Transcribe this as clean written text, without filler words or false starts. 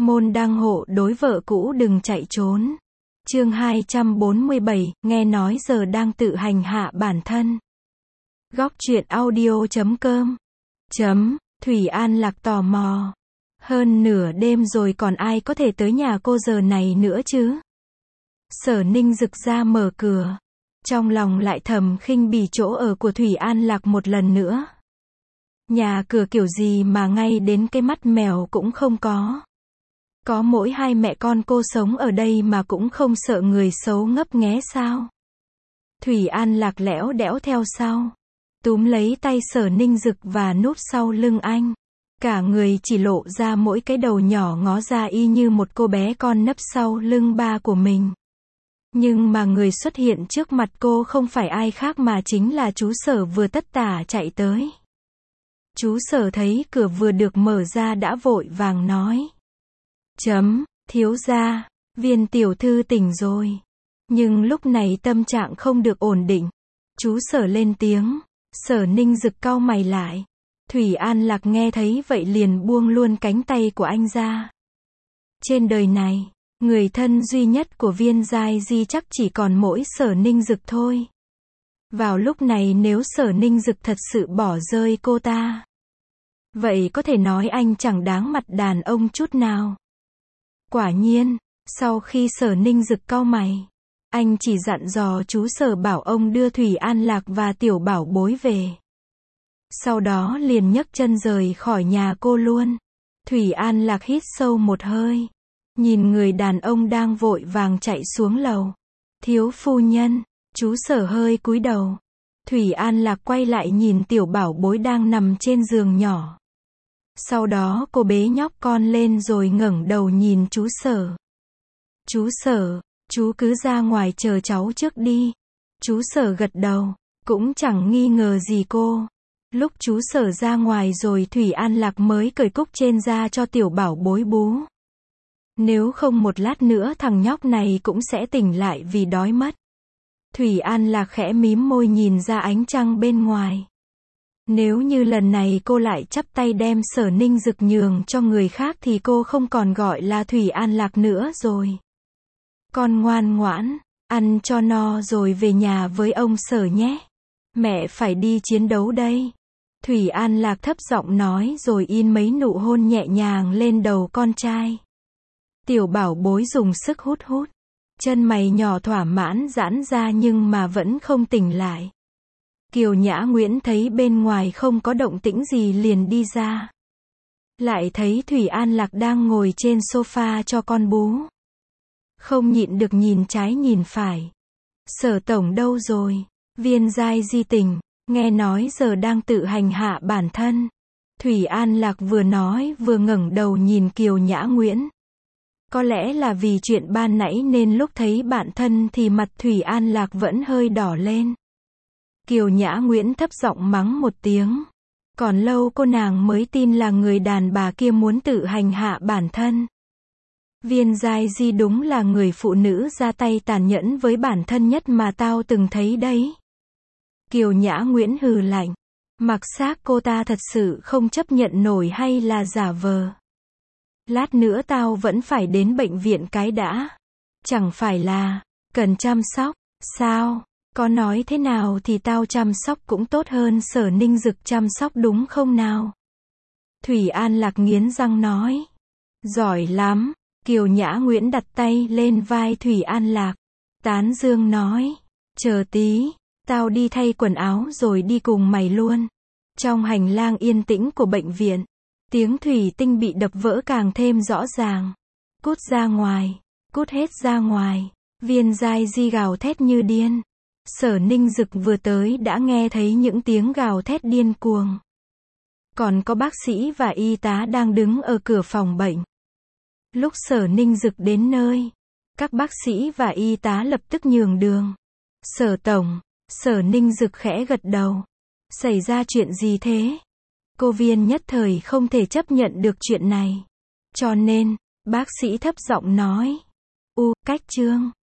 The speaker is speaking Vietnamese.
Môn đăng hộ đối vợ cũ đừng chạy trốn. Chương 247, nghe nói giờ đang tự hành hạ bản thân. Góc truyện audio.com. Thủy An Lạc tò mò. Hơn nửa đêm rồi còn ai có thể tới nhà cô giờ này nữa chứ? Sở Ninh rực ra mở cửa. Trong lòng lại thầm khinh bỉ chỗ ở của Thủy An Lạc một lần nữa. Nhà cửa kiểu gì mà ngay đến cái mắt mèo cũng không có. Có mỗi hai mẹ con cô sống ở đây mà cũng không sợ người xấu ngấp nghé sao? Thủy An Lạc lẽo đẽo theo sau, túm lấy tay Sở Ninh Dực và núp sau lưng anh. Cả người chỉ lộ ra mỗi cái đầu nhỏ ngó ra y như một cô bé con nấp sau lưng ba của mình. Nhưng mà người xuất hiện trước mặt cô không phải ai khác mà chính là chú Sở vừa tất tả chạy tới. Chú Sở thấy cửa vừa được mở ra đã vội vàng nói. Thiếu gia, Viên tiểu thư tỉnh rồi. Nhưng lúc này tâm trạng không được ổn định. Chú Sở lên tiếng. Sở Ninh Dực cau mày lại. Thủy An Lạc nghe thấy vậy liền buông luôn cánh tay của anh ra. Trên đời này, người thân duy nhất của Viên Giai Di chắc chỉ còn mỗi Sở Ninh Dực thôi. Vào lúc này nếu Sở Ninh Dực thật sự bỏ rơi cô ta, vậy có thể nói anh chẳng đáng mặt đàn ông chút nào. Quả nhiên, sau khi Sở Ninh Dực cau mày, anh chỉ dặn dò chú Sở bảo ông đưa Thủy An Lạc và tiểu bảo bối về. Sau đó liền nhấc chân rời khỏi nhà cô luôn. Thủy An Lạc hít sâu một hơi, nhìn người đàn ông đang vội vàng chạy xuống lầu. Thiếu phu nhân, chú Sở hơi cúi đầu. Thủy An Lạc quay lại nhìn tiểu bảo bối đang nằm trên giường nhỏ. Sau đó cô bế nhóc con lên rồi ngẩng đầu nhìn chú Sở. Chú Sở, chú cứ ra ngoài chờ cháu trước đi. Chú Sở gật đầu, cũng chẳng nghi ngờ gì cô. Lúc chú Sở ra ngoài rồi Thủy An Lạc mới cởi cúc trên ra cho tiểu bảo bối bú. Nếu không một lát nữa thằng nhóc này cũng sẽ tỉnh lại vì đói mất. Thủy An Lạc khẽ mím môi nhìn ra ánh trăng bên ngoài. Nếu như lần này cô lại chắp tay đem Sở Ninh Dực nhường cho người khác thì cô không còn gọi là Thủy An Lạc nữa rồi. Con ngoan ngoãn, ăn cho no rồi về nhà với ông Sở nhé. Mẹ phải đi chiến đấu đây. Thủy An Lạc thấp giọng nói rồi in mấy nụ hôn nhẹ nhàng lên đầu con trai. Tiểu bảo bối dùng sức hút. Chân mày nhỏ thỏa mãn giãn ra nhưng mà vẫn không tỉnh lại. Kiều Nhã Nguyễn thấy bên ngoài không có động tĩnh gì liền đi ra. Lại thấy Thủy An Lạc đang ngồi trên sofa cho con bú. Không nhịn được nhìn trái nhìn phải. Sở tổng đâu rồi? Viên Giai Di tỉnh, nghe nói giờ đang tự hành hạ bản thân. Thủy An Lạc vừa nói vừa ngẩng đầu nhìn Kiều Nhã Nguyễn. Có lẽ là vì chuyện ban nãy nên lúc thấy bạn thân thì mặt Thủy An Lạc vẫn hơi đỏ lên. Kiều Nhã Nguyễn thấp giọng mắng một tiếng. Còn lâu cô nàng mới tin là người đàn bà kia muốn tự hành hạ bản thân. Viên Giai Di đúng là người phụ nữ ra tay tàn nhẫn với bản thân nhất mà tao từng thấy đấy. Kiều Nhã Nguyễn hừ lạnh. Mặc xác cô ta thật sự không chấp nhận nổi hay là giả vờ. Lát nữa tao vẫn phải đến bệnh viện cái đã. Chẳng phải là cần chăm sóc, sao? Có nói thế nào thì tao chăm sóc cũng tốt hơn Sở Ninh Dực chăm sóc đúng không nào? Thủy An Lạc nghiến răng nói. Giỏi lắm. Kiều Nhã Nguyễn đặt tay lên vai Thủy An Lạc. Tán dương nói. Chờ tí, tao đi thay quần áo rồi đi cùng mày luôn. Trong hành lang yên tĩnh của bệnh viện, tiếng thủy tinh bị đập vỡ càng thêm rõ ràng. Cút ra ngoài, cút hết ra ngoài. Viên Giai Di gào thét như điên. Sở Ninh Dực vừa tới đã nghe thấy những tiếng gào thét điên cuồng. Còn có bác sĩ và y tá đang đứng ở cửa phòng bệnh. Lúc Sở Ninh Dực đến nơi, các bác sĩ và y tá lập tức nhường đường. Sở tổng, Sở Ninh Dực khẽ gật đầu. Xảy ra chuyện gì thế? Cô Viên nhất thời không thể chấp nhận được chuyện này. Cho nên, bác sĩ thấp giọng nói. Cách Trương.